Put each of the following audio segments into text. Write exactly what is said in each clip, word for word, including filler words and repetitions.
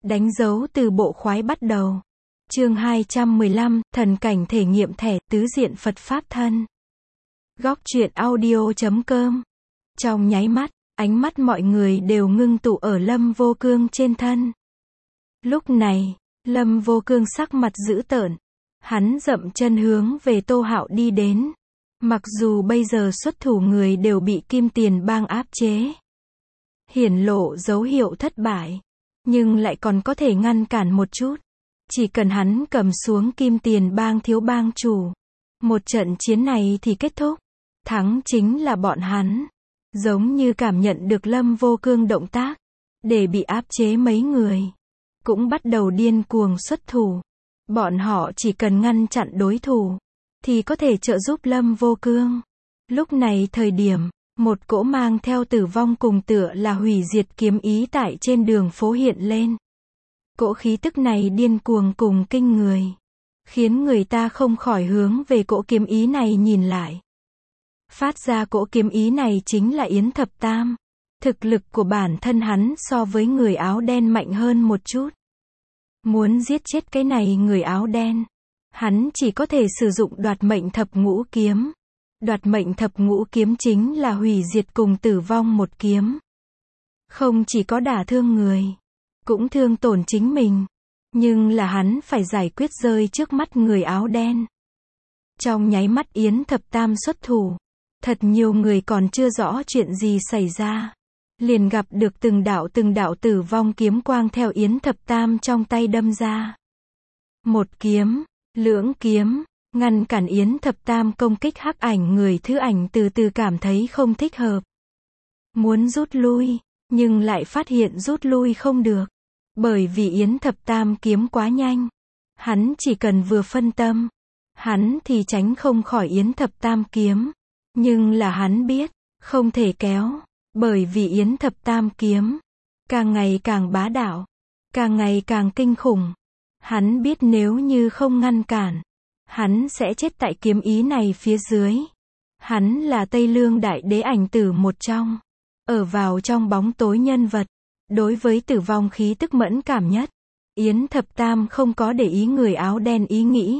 Đánh dấu từ bộ khoái bắt đầu. Chương hai trăm mười lăm, thần cảnh thể nghiệm thẻ, tứ diện Phật Pháp thân. Góc truyện audio chấm com. Trong nháy mắt, ánh mắt mọi người đều ngưng tụ ở Lâm Vô Cương trên thân. Lúc này, Lâm Vô Cương sắc mặt dữ tợn. Hắn dậm chân hướng về Tô Hạo đi đến. Mặc dù bây giờ xuất thủ người đều bị Kim Tiền Bang áp chế, hiển lộ dấu hiệu thất bại, nhưng lại còn có thể ngăn cản một chút. Chỉ cần hắn cầm xuống Kim Tiền Bang thiếu bang chủ, một trận chiến này thì kết thúc. Thắng chính là bọn hắn. Giống như cảm nhận được Lâm Vô Cương động tác, để bị áp chế mấy người cũng bắt đầu điên cuồng xuất thủ. Bọn họ chỉ cần ngăn chặn đối thủ, thì có thể trợ giúp Lâm Vô Cương. Lúc này thời điểm, một cỗ mang theo tử vong cùng tựa là hủy diệt kiếm ý tại trên đường phố hiện lên. Cỗ khí tức này điên cuồng cùng kinh người, khiến người ta không khỏi hướng về cỗ kiếm ý này nhìn lại. Phát ra cỗ kiếm ý này chính là Yến Thập Tam. Thực lực của bản thân hắn so với người áo đen mạnh hơn một chút. Muốn giết chết cái này người áo đen, hắn chỉ có thể sử dụng đoạt mệnh thập ngũ kiếm. Đoạt mệnh thập ngũ kiếm chính là hủy diệt cùng tử vong một kiếm. Không chỉ có đả thương người, cũng thương tổn chính mình. Nhưng là hắn phải giải quyết rơi trước mắt người áo đen. Trong nháy mắt Yến Thập Tam xuất thủ, thật nhiều người còn chưa rõ chuyện gì xảy ra, liền gặp được từng đạo từng đạo tử vong kiếm quang theo Yến Thập Tam trong tay đâm ra. Một kiếm, lưỡng kiếm, ngăn cản Yến Thập Tam công kích hắc ảnh. Người thứ ảnh từ từ cảm thấy không thích hợp, muốn rút lui, nhưng lại phát hiện rút lui không được. Bởi vì Yến Thập Tam kiếm quá nhanh, hắn chỉ cần vừa phân tâm, hắn thì tránh không khỏi Yến Thập Tam kiếm. Nhưng là hắn biết, không thể kéo, bởi vì Yến Thập Tam kiếm càng ngày càng bá đạo, càng ngày càng kinh khủng. Hắn biết nếu như không ngăn cản, hắn sẽ chết tại kiếm ý này phía dưới. Hắn là Tây Lương Đại Đế ảnh tử một trong, ở vào trong bóng tối nhân vật, đối với tử vong khí tức mẫn cảm nhất. Yến Thập Tam không có để ý người áo đen ý nghĩ.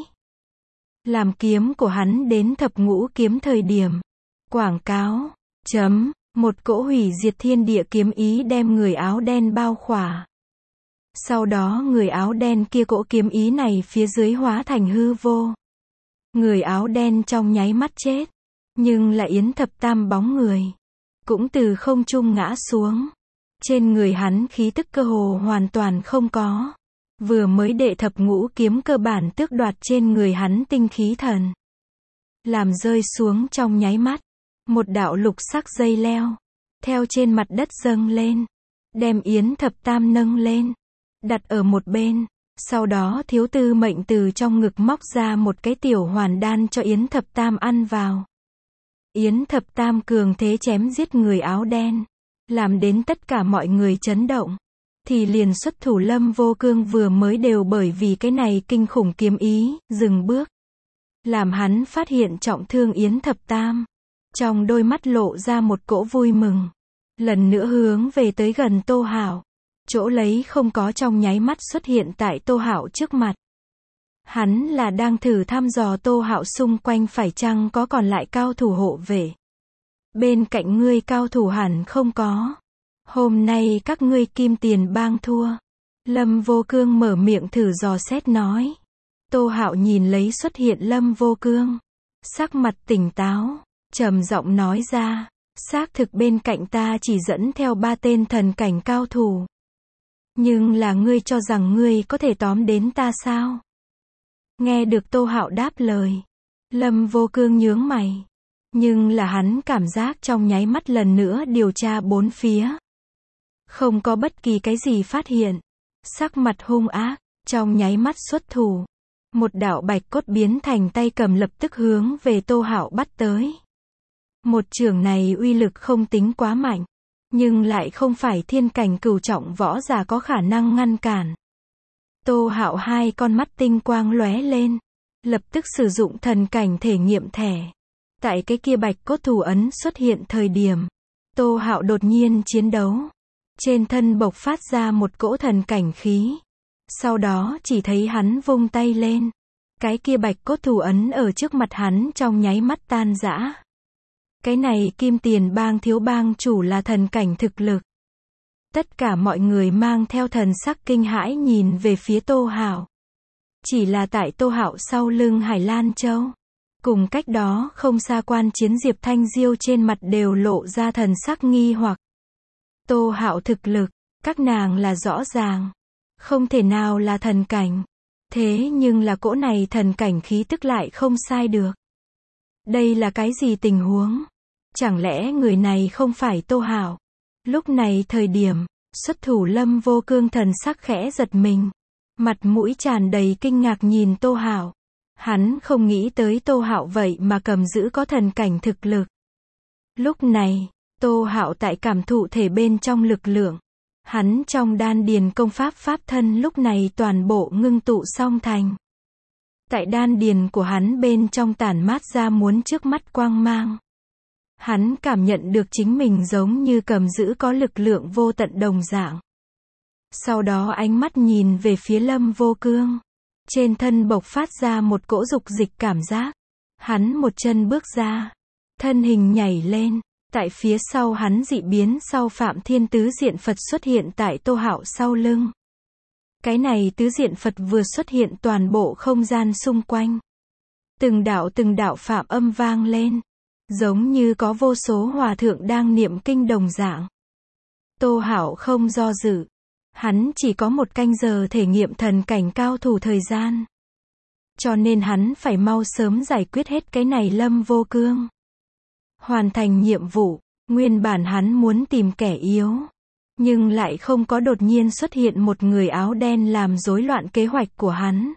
Làm kiếm của hắn đến thập ngũ kiếm thời điểm, quảng cáo, chấm, một cỗ hủy diệt thiên địa kiếm ý đem người áo đen bao khỏa. Sau đó người áo đen kia cỗ kiếm ý này phía dưới hóa thành hư vô. Người áo đen trong nháy mắt chết, nhưng là Yến Thập Tam bóng người cũng từ không trung ngã xuống. Trên người hắn khí tức cơ hồ hoàn toàn không có. Vừa mới đệ thập ngũ kiếm cơ bản tước đoạt trên người hắn tinh khí thần, làm rơi xuống trong nháy mắt. Một đạo lục sắc dây leo theo trên mặt đất dâng lên, đem Yến Thập Tam nâng lên, đặt ở một bên. Sau đó Thiếu Tư Mệnh từ trong ngực móc ra một cái tiểu hoàn đan cho Yến Thập Tam ăn vào. Yến Thập Tam cường thế chém giết người áo đen, làm đến tất cả mọi người chấn động. Thì liền xuất thủ Lâm Vô Cương vừa mới đều bởi vì cái này kinh khủng kiếm ý, dừng bước. Làm hắn phát hiện trọng thương Yến Thập Tam. Trong đôi mắt lộ ra một cỗ vui mừng. Lần nữa hướng về tới gần Tô Hạo. Chỗ lấy không có trong nháy mắt xuất hiện tại Tô Hạo trước mặt. Hắn là đang thử thăm dò Tô Hạo xung quanh phải chăng có còn lại cao thủ hộ vệ. Bên cạnh ngươi cao thủ hẳn không có. Hôm nay các ngươi Kim Tiền Bang thua. Lâm Vô Cương mở miệng thử dò xét nói. Tô Hạo nhìn lấy xuất hiện Lâm Vô Cương, sắc mặt tỉnh táo, trầm giọng nói ra, xác thực bên cạnh ta chỉ dẫn theo ba tên thần cảnh cao thủ. Nhưng là ngươi cho rằng ngươi có thể tóm đến ta sao? Nghe được Tô Hạo đáp lời, Lâm Vô Cương nhướng mày. Nhưng là hắn cảm giác trong nháy mắt lần nữa điều tra bốn phía, không có bất kỳ cái gì phát hiện. Sắc mặt hung ác, trong nháy mắt xuất thủ. Một đạo bạch cốt biến thành tay cầm lập tức hướng về Tô Hạo bắt tới. Một chưởng này uy lực không tính quá mạnh, nhưng lại không phải thiên cảnh cửu trọng võ giả có khả năng ngăn cản. Tô Hạo hai con mắt tinh quang lóe lên, lập tức sử dụng thần cảnh thể nghiệm thẻ. Tại cái kia bạch cốt thủ ấn xuất hiện thời điểm, Tô Hạo đột nhiên chiến đấu. Trên thân bộc phát ra một cỗ thần cảnh khí. Sau đó chỉ thấy hắn vung tay lên. Cái kia bạch cốt thủ ấn ở trước mặt hắn trong nháy mắt tan rã. Cái này Kim Tiền bang thiếu bang chủ là thần cảnh thực lực. Tất cả mọi người mang theo thần sắc kinh hãi nhìn về phía Tô Hạo. Chỉ là tại Tô Hạo sau lưng Hải Lan Châu. Cùng cách đó không xa quan chiến Diệp Thanh Diêu trên mặt đều lộ ra thần sắc nghi hoặc. Tô Hạo thực lực, các nàng là rõ ràng. Không thể nào là thần cảnh. Thế nhưng là cỗ này thần cảnh khí tức lại không sai được. Đây là cái gì tình huống? Chẳng lẽ người này không phải Tô Hạo? Lúc này thời điểm, xuất thủ Lâm Vô Cương thần sắc khẽ giật mình. Mặt mũi tràn đầy kinh ngạc nhìn Tô Hạo. Hắn không nghĩ tới Tô Hạo vậy mà cầm giữ có thần cảnh thực lực. Lúc này, Tô Hạo tại cảm thụ thể bên trong lực lượng. Hắn trong đan điền công pháp pháp thân lúc này toàn bộ ngưng tụ song thành. Tại đan điền của hắn bên trong tản mát ra muốn trước mắt quang mang. Hắn cảm nhận được chính mình giống như cầm giữ có lực lượng vô tận đồng dạng. Sau đó ánh mắt nhìn về phía Lâm Vô Cương. Trên thân bộc phát ra một cỗ dục dịch cảm giác. Hắn một chân bước ra. Thân hình nhảy lên. Tại phía sau hắn dị biến sau Phạm Thiên tứ diện Phật xuất hiện tại Tô Hạo sau lưng. Cái này tứ diện Phật vừa xuất hiện toàn bộ không gian xung quanh. Từng đạo từng đạo phạm âm vang lên. Giống như có vô số hòa thượng đang niệm kinh đồng dạng. Tô Hạo không do dự. Hắn chỉ có một canh giờ thể nghiệm thần cảnh cao thủ thời gian. Cho nên hắn phải mau sớm giải quyết hết cái này Lâm Vô Cương. Hoàn thành nhiệm vụ, nguyên bản hắn muốn tìm kẻ yếu. Nhưng lại không có đột nhiên xuất hiện một người áo đen làm rối loạn kế hoạch của hắn.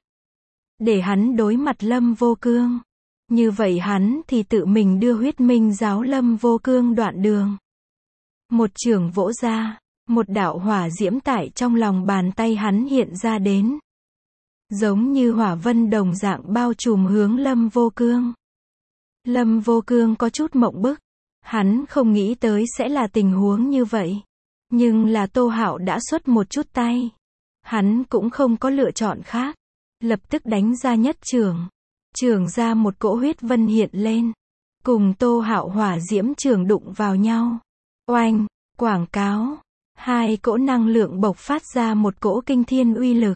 Để hắn đối mặt Lâm Vô Cương. Như vậy hắn thì tự mình đưa huyết minh giáo Lâm Vô Cương đoạn đường. Một chưởng vỗ ra, một đạo hỏa diễm tại trong lòng bàn tay hắn hiện ra đến. Giống như hỏa vân đồng dạng bao trùm hướng Lâm Vô Cương. Lâm Vô Cương có chút mộng bức. Hắn không nghĩ tới sẽ là tình huống như vậy. Nhưng là Tô Hạo đã xuất một chút tay. Hắn cũng không có lựa chọn khác. Lập tức đánh ra nhất chưởng. Chưởng ra một cỗ huyết vân hiện lên. Cùng Tô Hạo hỏa diễm chưởng đụng vào nhau. Oanh, quảng cáo. Hai cỗ năng lượng bộc phát ra một cỗ kinh thiên uy lực.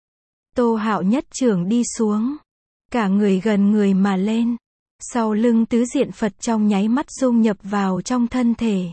Tô Hạo nhất chưởng đi xuống. Cả người gần người mà lên. Sau lưng tứ diện Phật trong nháy mắt dung nhập vào trong thân thể.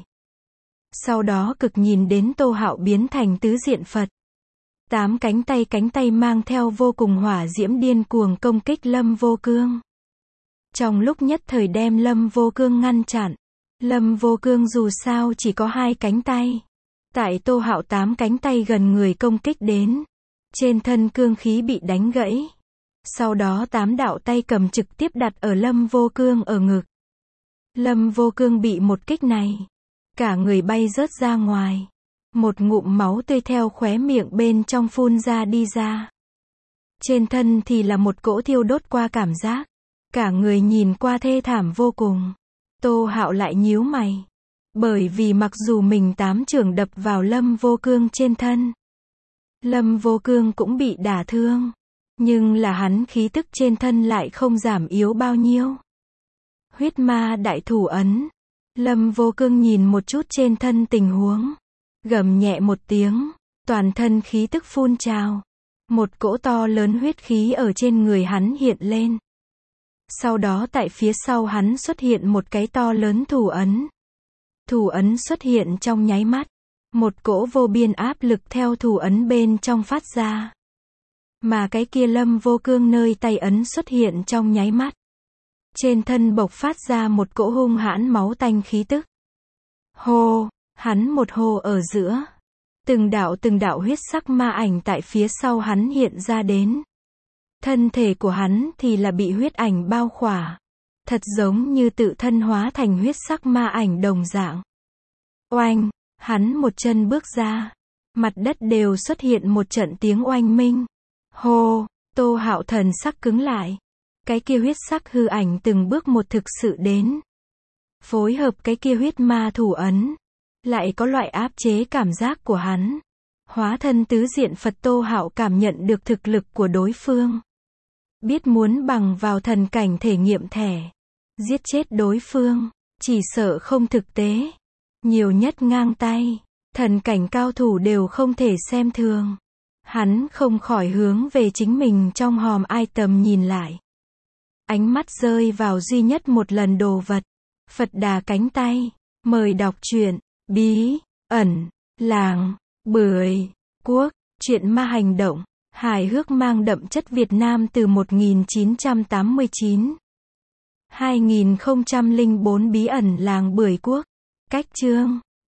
Sau đó cực nhìn đến Tô Hạo biến thành tứ diện Phật. Tám cánh tay cánh tay mang theo vô cùng hỏa diễm điên cuồng công kích Lâm Vô Cương. Trong lúc nhất thời đem Lâm Vô Cương ngăn chặn. Lâm Vô Cương dù sao chỉ có hai cánh tay. Tại Tô Hạo tám cánh tay gần người công kích đến. Trên thân cương khí bị đánh gãy. Sau đó tám đạo tay cầm trực tiếp đặt ở Lâm Vô Cương ở ngực. Lâm Vô Cương bị một kích này. Cả người bay rớt ra ngoài. Một ngụm máu tươi theo khóe miệng bên trong phun ra đi ra. Trên thân thì là một cỗ thiêu đốt qua cảm giác. Cả người nhìn qua thê thảm vô cùng. Tô Hạo lại nhíu mày. Bởi vì mặc dù mình tám chưởng đập vào Lâm Vô Cương trên thân. Lâm Vô Cương cũng bị đả thương. Nhưng là hắn khí tức trên thân lại không giảm yếu bao nhiêu. Huyết ma đại thủ ấn. Lâm Vô Cương nhìn một chút trên thân tình huống. Gầm nhẹ một tiếng. Toàn thân khí tức phun trào. Một cỗ to lớn huyết khí ở trên người hắn hiện lên. Sau đó tại phía sau hắn xuất hiện một cái to lớn thủ ấn. Thủ ấn xuất hiện trong nháy mắt. Một cỗ vô biên áp lực theo thủ ấn bên trong phát ra. Mà cái kia Lâm Vô Cương nơi tay ấn xuất hiện trong nháy mắt. Trên thân bộc phát ra một cỗ hung hãn máu tanh khí tức. Hô, hắn một hô ở giữa. Từng đạo từng đạo huyết sắc ma ảnh tại phía sau hắn hiện ra đến. Thân thể của hắn thì là bị huyết ảnh bao khỏa. Thật giống như tự thân hóa thành huyết sắc ma ảnh đồng dạng. Oanh, hắn một chân bước ra. Mặt đất đều xuất hiện một trận tiếng oanh minh. Hô, Tô Hạo thần sắc cứng lại. Cái kia huyết sắc hư ảnh từng bước một thực sự đến. Phối hợp cái kia huyết ma thủ ấn. lại có loại áp chế cảm giác của hắn. Hóa thân tứ diện Phật Tô Hạo cảm nhận được thực lực của đối phương. Biết muốn bằng vào thần cảnh thể nghiệm thẻ, giết chết đối phương, chỉ sợ không thực tế. Nhiều nhất ngang tay, thần cảnh cao thủ đều không thể xem thường. Hắn không khỏi hướng về chính mình trong hòm item nhìn lại. Ánh mắt rơi vào duy nhất một lần đồ vật. Phật Đà cánh tay. Mời đọc truyện, bí, ẩn, làng, bưởi, quốc, truyện ma hành động, hài hước mang đậm chất Việt Nam từ một nghìn chín trăm tám mươi chín. hai nghìn không trăm lẻ bốn bí ẩn làng bưởi quốc. Cách chương